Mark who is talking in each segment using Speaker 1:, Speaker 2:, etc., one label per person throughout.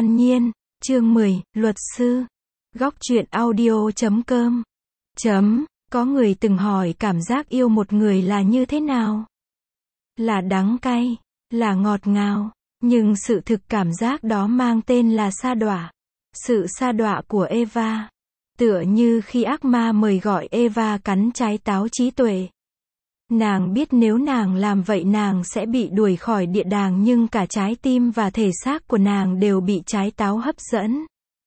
Speaker 1: An Nhiên, chương 10, luật sư. Góc truyện audio.com. Có người từng hỏi cảm giác yêu một người là như thế nào? Là đắng cay, là ngọt ngào, nhưng sự thực cảm giác đó mang tên là sa đọa. Sự sa đọa của Eva. Tựa như khi ác ma mời gọi Eva cắn trái táo trí tuệ. Nàng biết nếu nàng làm vậy nàng sẽ bị đuổi khỏi địa đàng, nhưng cả trái tim và thể xác của nàng đều bị trái táo hấp dẫn.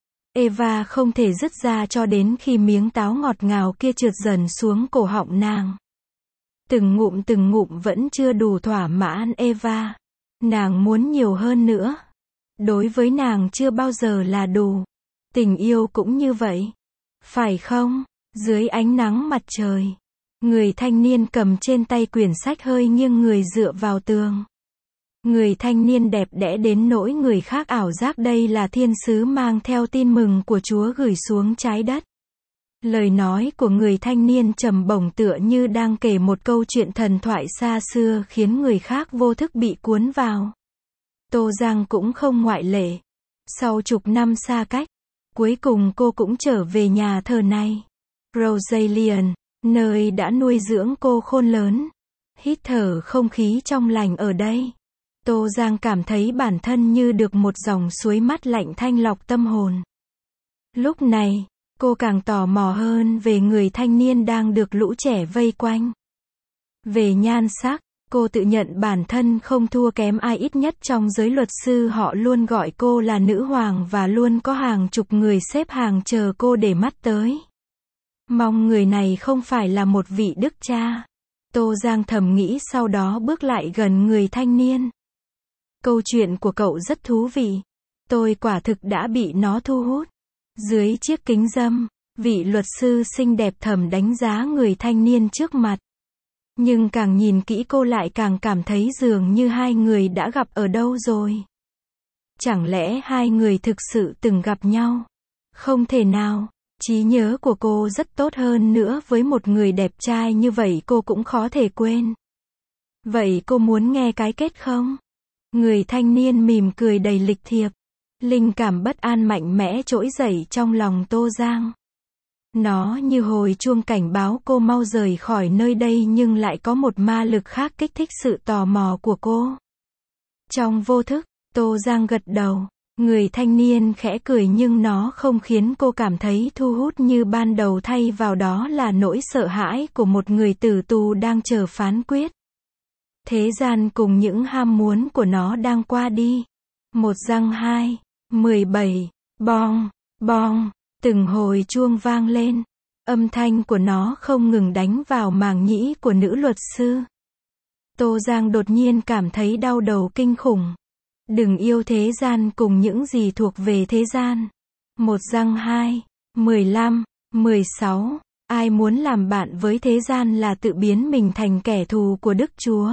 Speaker 1: Eva không thể dứt ra cho đến khi miếng táo ngọt ngào kia trượt dần xuống cổ họng nàng. Từng ngụm vẫn chưa đủ thỏa mãn Eva. Nàng muốn nhiều hơn nữa. Đối với nàng chưa bao giờ là đủ. Tình yêu cũng như vậy. Phải không? Dưới ánh nắng mặt trời, người thanh niên cầm trên tay quyển sách hơi nghiêng người dựa vào tường. Người thanh niên đẹp đẽ đến nỗi người khác ảo giác đây là thiên sứ mang theo tin mừng của Chúa gửi xuống trái đất. Lời nói của người thanh niên trầm bổng tựa như đang kể một câu chuyện thần thoại xa xưa khiến người khác vô thức bị cuốn vào. Tô Giang cũng không ngoại lệ. Sau chục năm xa cách, cuối cùng cô cũng trở về nhà thờ này. Rosalind, nơi đã nuôi dưỡng cô khôn lớn. Hít thở không khí trong lành ở đây. Tô Giang cảm thấy bản thân như được một dòng suối mát lạnh thanh lọc tâm hồn. Lúc này, cô càng tò mò hơn về người thanh niên đang được lũ trẻ vây quanh. Về nhan sắc, cô tự nhận bản thân không thua kém ai, ít nhất trong giới luật sư họ luôn gọi cô là nữ hoàng và luôn có hàng chục người xếp hàng chờ cô để mắt tới. Mong người này không phải là một vị đức cha. Tô Giang thầm nghĩ, sau đó bước lại gần người thanh niên. Câu chuyện của cậu rất thú vị. Tôi quả thực đã bị nó thu hút. Dưới chiếc kính râm, vị luật sư xinh đẹp thầm đánh giá người thanh niên trước mặt. Nhưng càng nhìn kỹ cô lại càng cảm thấy dường như hai người đã gặp ở đâu rồi. Chẳng lẽ hai người thực sự từng gặp nhau? Không thể nào. Trí nhớ của cô rất tốt, hơn nữa với một người đẹp trai như vậy cô cũng khó thể quên. Vậy cô muốn nghe cái kết không? Người thanh niên mỉm cười đầy lịch thiệp. Linh cảm bất an mạnh mẽ trỗi dậy trong lòng Tô Giang. Nó như hồi chuông cảnh báo cô mau rời khỏi nơi đây, nhưng lại có một ma lực khác kích thích sự tò mò của cô. Trong vô thức, Tô Giang gật đầu. Người thanh niên khẽ cười nhưng nó không khiến cô cảm thấy thu hút như ban đầu, thay vào đó là nỗi sợ hãi của một người tử tù đang chờ phán quyết. Thế gian cùng những ham muốn của nó đang qua đi. Một răng hai, 17, bong, bong, từng hồi chuông vang lên. Âm thanh của nó không ngừng đánh vào màng nhĩ của nữ luật sư. Tô Giang đột nhiên cảm thấy đau đầu kinh khủng. Đừng yêu thế gian cùng những gì thuộc về thế gian. Một răng hai, 15, 16. Ai muốn làm bạn với thế gian là tự biến mình thành kẻ thù của Đức Chúa.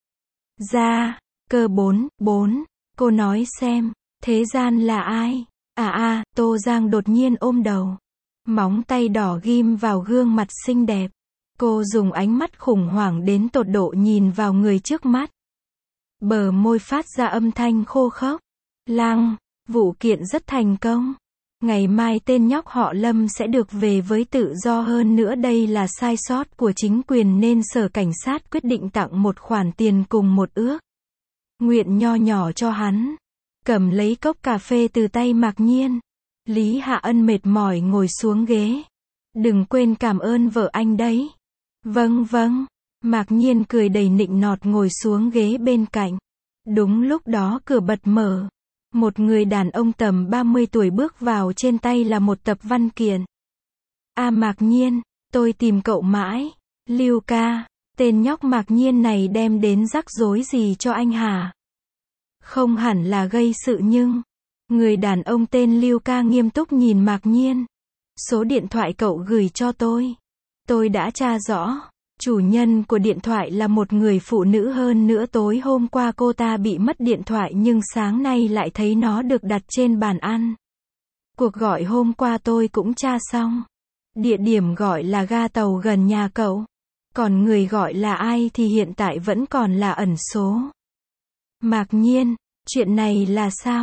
Speaker 1: Ra, cơ 4. Cô nói xem, thế gian là ai? Tô Giang đột nhiên ôm đầu. Móng tay đỏ ghim vào gương mặt xinh đẹp. Cô dùng ánh mắt khủng hoảng đến tột độ nhìn vào người trước mắt. Bờ môi phát ra âm thanh khô khốc. Lăng, vụ kiện rất thành công. Ngày mai tên nhóc họ Lâm sẽ được về với tự do, hơn nữa đây là sai sót của chính quyền nên sở cảnh sát quyết định tặng một khoản tiền cùng một ước nguyện nho nhỏ cho hắn. Cầm lấy cốc cà phê từ tay Mạc Nhiên, Lý Hạ Ân mệt mỏi ngồi xuống ghế. Đừng quên cảm ơn vợ anh đấy. Vâng. Mạc Nhiên cười đầy nịnh nọt ngồi xuống ghế bên cạnh. Đúng lúc đó cửa bật mở. Một người đàn ông tầm 30 tuổi bước vào, trên tay là một tập văn kiện. Mạc Nhiên, tôi tìm cậu mãi. Lưu ca, tên nhóc Mạc Nhiên này đem đến rắc rối gì cho anh hả? Không hẳn là gây sự nhưng... Người đàn ông tên Lưu ca nghiêm túc nhìn Mạc Nhiên. Số điện thoại cậu gửi cho tôi đã tra rõ. Chủ nhân của điện thoại là một người phụ nữ, hơn nữa tối hôm qua cô ta bị mất điện thoại nhưng sáng nay lại thấy nó được đặt trên bàn ăn. Cuộc gọi hôm qua tôi cũng tra xong. Địa điểm gọi là ga tàu gần nhà cậu. Còn người gọi là ai thì hiện tại vẫn còn là ẩn số. Mạc Nhiên, chuyện này là sao?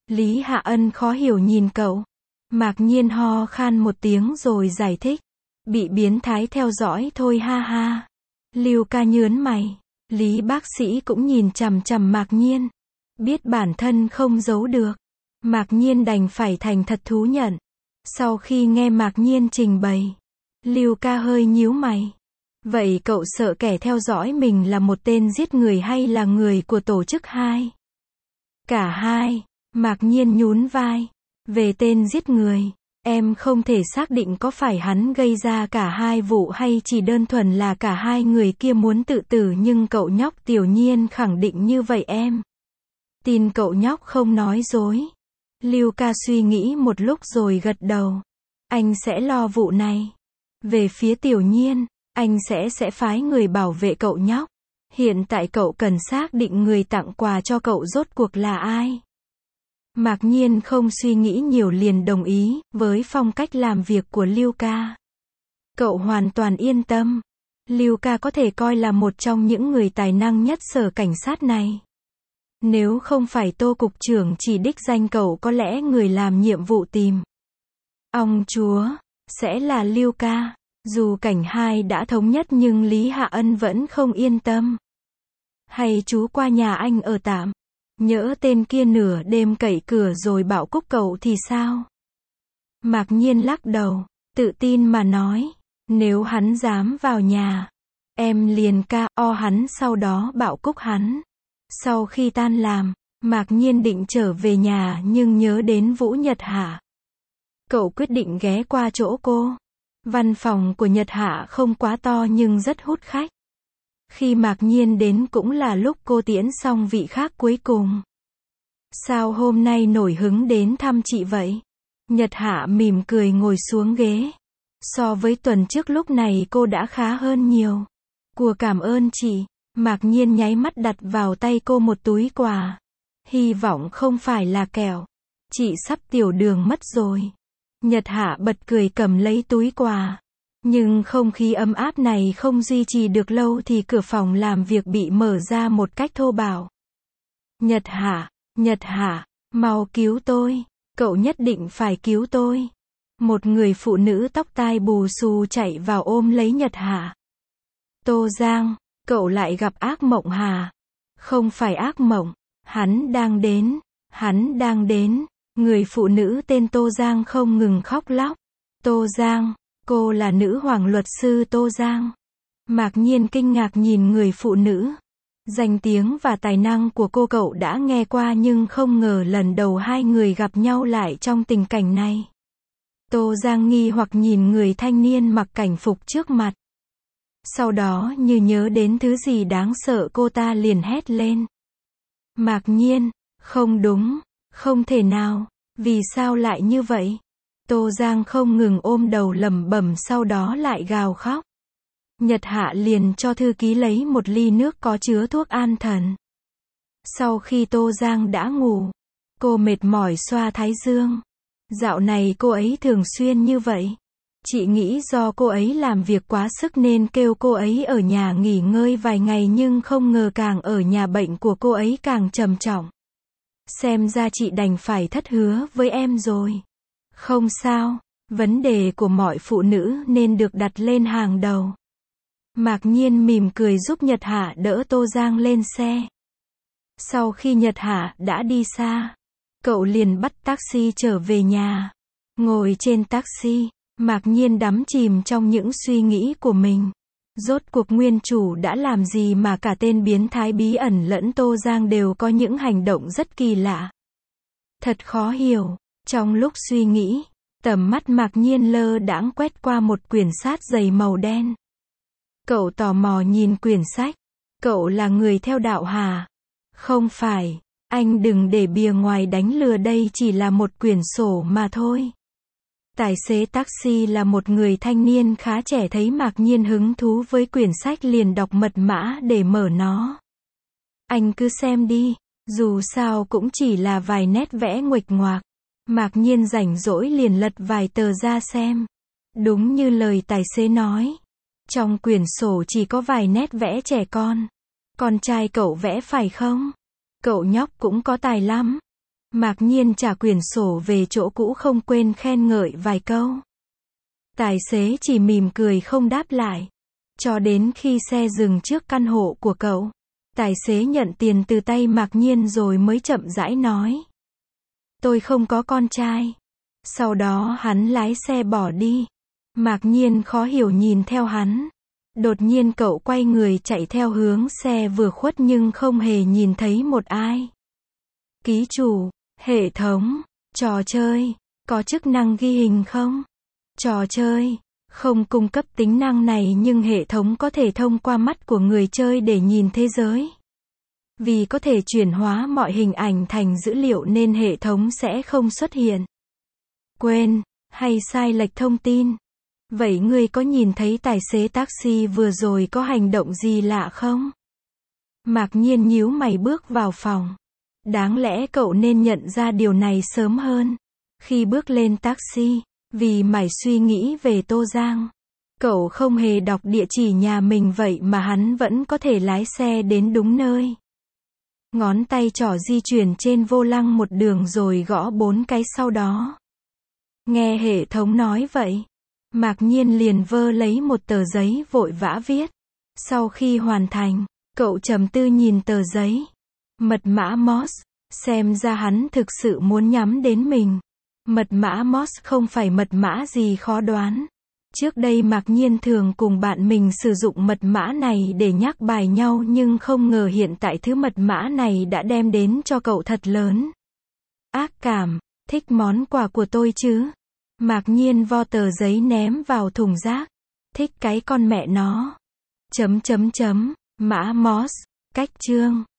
Speaker 1: Lý Hạ Ân khó hiểu nhìn cậu. Mạc Nhiên ho khan một tiếng rồi giải thích. Bị biến thái theo dõi thôi ha ha. Lưu Ca nhớn mày. Lý bác sĩ cũng nhìn chằm chằm Mạc Nhiên. Biết bản thân không giấu được. Mạc Nhiên đành phải thành thật thú nhận. Sau khi nghe Mạc Nhiên trình bày, Lưu Ca hơi nhíu mày. Vậy cậu sợ kẻ theo dõi mình là một tên giết người hay là người của tổ chức 2? Cả hai. Mạc Nhiên nhún vai. Về tên giết người, em không thể xác định có phải hắn gây ra cả hai vụ hay chỉ đơn thuần là cả hai người kia muốn tự tử, nhưng cậu nhóc Tiểu Nhiên khẳng định như vậy em. Tin cậu nhóc không nói dối. Lưu Ca suy nghĩ một lúc rồi gật đầu. Anh sẽ lo vụ này. Về phía Tiểu Nhiên, anh sẽ phái người bảo vệ cậu nhóc. Hiện tại cậu cần xác định người tặng quà cho cậu rốt cuộc là ai. Mạc Nhiên không suy nghĩ nhiều liền đồng ý với phong cách làm việc của Lưu Ca. Cậu hoàn toàn yên tâm. Lưu Ca có thể coi là một trong những người tài năng nhất sở cảnh sát này. Nếu không phải Tô cục trưởng chỉ đích danh cậu, có lẽ người làm nhiệm vụ tìm ông chúa sẽ là Lưu Ca. Dù cảnh 2 đã thống nhất nhưng Lý Hạ Ân vẫn không yên tâm. Hay chú qua nhà anh ở tạm. Nhỡ tên kia nửa đêm cậy cửa rồi bảo cúc cậu thì sao? Mạc Nhiên lắc đầu, tự tin mà nói. Nếu hắn dám vào nhà, em liền KO hắn, sau đó bảo cúc hắn. Sau khi tan làm, Mạc Nhiên định trở về nhà nhưng nhớ đến Vũ Nhật Hạ. Cậu quyết định ghé qua chỗ cô. Văn phòng của Nhật Hạ không quá to nhưng rất hút khách. Khi Mạc Nhiên đến cũng là lúc cô tiễn xong vị khác cuối cùng. Sao hôm nay nổi hứng đến thăm chị vậy? Nhật Hạ mỉm cười ngồi xuống ghế. So với tuần trước lúc này cô đã khá hơn nhiều. Của cảm ơn chị. Mạc Nhiên nháy mắt đặt vào tay cô một túi quà. Hy vọng không phải là kẹo. Chị sắp tiểu đường mất rồi. Nhật Hạ bật cười cầm lấy túi quà. Nhưng không khí ấm áp này không duy trì được lâu thì cửa phòng làm việc bị mở ra một cách thô bạo. Nhật Hạ, mau cứu tôi. Cậu nhất định phải cứu tôi. Một người phụ nữ tóc tai bù xù chạy vào ôm lấy Nhật Hạ. Tô Giang, cậu lại gặp ác mộng hả? Không phải ác mộng. Hắn đang đến. Người phụ nữ tên Tô Giang không ngừng khóc lóc. Tô Giang, cô là nữ hoàng luật sư Tô Giang. Mạc Nhiên kinh ngạc nhìn người phụ nữ. Danh tiếng và tài năng của cô cậu đã nghe qua nhưng không ngờ lần đầu hai người gặp nhau lại trong tình cảnh này. Tô Giang nghi hoặc nhìn người thanh niên mặc cảnh phục trước mặt. Sau đó như nhớ đến thứ gì đáng sợ cô ta liền hét lên. Mạc Nhiên, không đúng, không thể nào, vì sao lại như vậy? Tô Giang không ngừng ôm đầu lẩm bẩm, sau đó lại gào khóc. Nhật Hạ liền cho thư ký lấy một ly nước có chứa thuốc an thần. Sau khi Tô Giang đã ngủ, cô mệt mỏi xoa thái dương. Dạo này cô ấy thường xuyên như vậy. Chị nghĩ do cô ấy làm việc quá sức nên kêu cô ấy ở nhà nghỉ ngơi vài ngày, nhưng không ngờ càng ở nhà bệnh của cô ấy càng trầm trọng. Xem ra chị đành phải thất hứa với em rồi. Không sao, vấn đề của mọi phụ nữ nên được đặt lên hàng đầu. Mạc Nhiên mỉm cười giúp Nhật Hạ đỡ Tô Giang lên xe. Sau khi Nhật Hạ đã đi xa, cậu liền bắt taxi trở về nhà. Ngồi trên taxi, Mạc Nhiên đắm chìm trong những suy nghĩ của mình. Rốt cuộc nguyên chủ đã làm gì mà cả tên biến thái bí ẩn lẫn Tô Giang đều có những hành động rất kỳ lạ. Thật khó hiểu. Trong lúc suy nghĩ, tầm mắt Mạc Nhiên lơ đãng quét qua một quyển sách dày màu đen. Cậu tò mò nhìn quyển sách. Cậu là người theo đạo hả? Không phải, anh đừng để bìa ngoài đánh lừa, đây chỉ là một quyển sổ mà thôi. Tài xế taxi là một người thanh niên khá trẻ, thấy Mạc Nhiên hứng thú với quyển sách liền đọc mật mã để mở nó. Anh cứ xem đi, dù sao cũng chỉ là vài nét vẽ nguệch ngoạc. Mạc Nhiên rảnh rỗi liền lật vài tờ ra xem. Đúng như lời tài xế nói. Trong quyển sổ chỉ có vài nét vẽ trẻ con. Con trai cậu vẽ phải không? Cậu nhóc cũng có tài lắm. Mạc Nhiên trả quyển sổ về chỗ cũ không quên khen ngợi vài câu. Tài xế chỉ mỉm cười không đáp lại. Cho đến khi xe dừng trước căn hộ của cậu. Tài xế nhận tiền từ tay Mạc Nhiên rồi mới chậm rãi nói. Tôi không có con trai. Sau đó hắn lái xe bỏ đi. Mạc Nhiên khó hiểu nhìn theo hắn. Đột nhiên cậu quay người chạy theo hướng xe vừa khuất nhưng không hề nhìn thấy một ai. Ký chủ, hệ thống, trò chơi, có chức năng ghi hình không? Trò chơi, không cung cấp tính năng này nhưng hệ thống có thể thông qua mắt của người chơi để nhìn thế giới. Vì có thể chuyển hóa mọi hình ảnh thành dữ liệu nên hệ thống sẽ không xuất hiện quên, hay sai lệch thông tin. Vậy ngươi có nhìn thấy tài xế taxi vừa rồi có hành động gì lạ không? Mạc Nhiên nhíu mày bước vào phòng. Đáng lẽ cậu nên nhận ra điều này sớm hơn. Khi bước lên taxi, vì mải suy nghĩ về Tô Giang. Cậu không hề đọc địa chỉ nhà mình vậy mà hắn vẫn có thể lái xe đến đúng nơi. Ngón tay trỏ di chuyển trên vô lăng một đường rồi gõ 4 cái sau đó. Nghe hệ thống nói vậy. Mạc Nhiên liền vơ lấy một tờ giấy vội vã viết. Sau khi hoàn thành, cậu trầm tư nhìn tờ giấy. Mật mã Morse, xem ra hắn thực sự muốn nhắm đến mình. Mật mã Morse không phải mật mã gì khó đoán. Trước đây Mạc Nhiên thường cùng bạn mình sử dụng mật mã này để nhắc bài nhau nhưng không ngờ hiện tại thứ mật mã này đã đem đến cho cậu thật lớn. Ác cảm, thích món quà của tôi chứ? Mạc Nhiên vo tờ giấy ném vào thùng rác. Thích cái con mẹ nó. Mã Morse, cách chương.